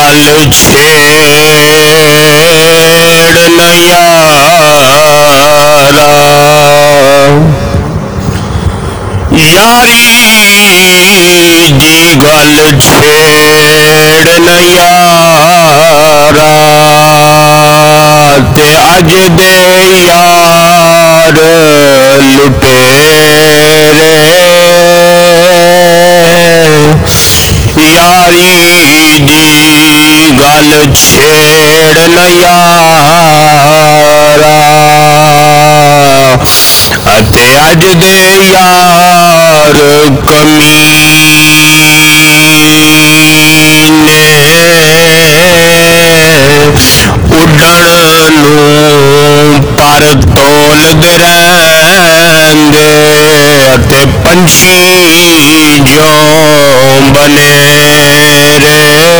गल छेड़ न यारा, यारी दी गल छेड़ न यारा, ते अज दे यार लुटेरे, यारी दी गल छेड़ न यारा, अते अज दे यार कमीने, उड़न नूं पर तोलदे रहिंदे, अते पंछी जों बनेरे,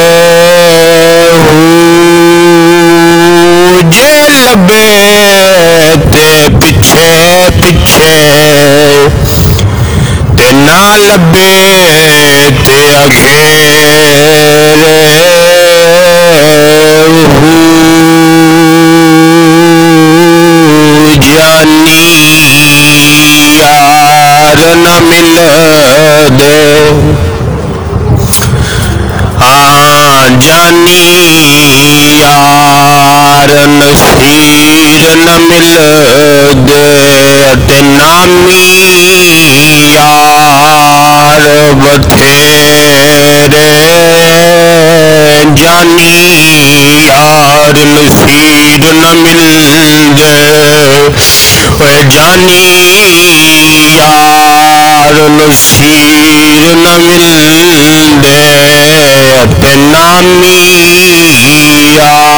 जे लबे ते पिछे पिछे, ते ना लबे ते अगेरे, जानी यार न मिलदे, हाँ जानी यार नसीर न मिलदे, ते नामी यार बथेरे, जानी यार नसीर न मिलदे, जानी यार नसीर न मिलदे, ते नामी यार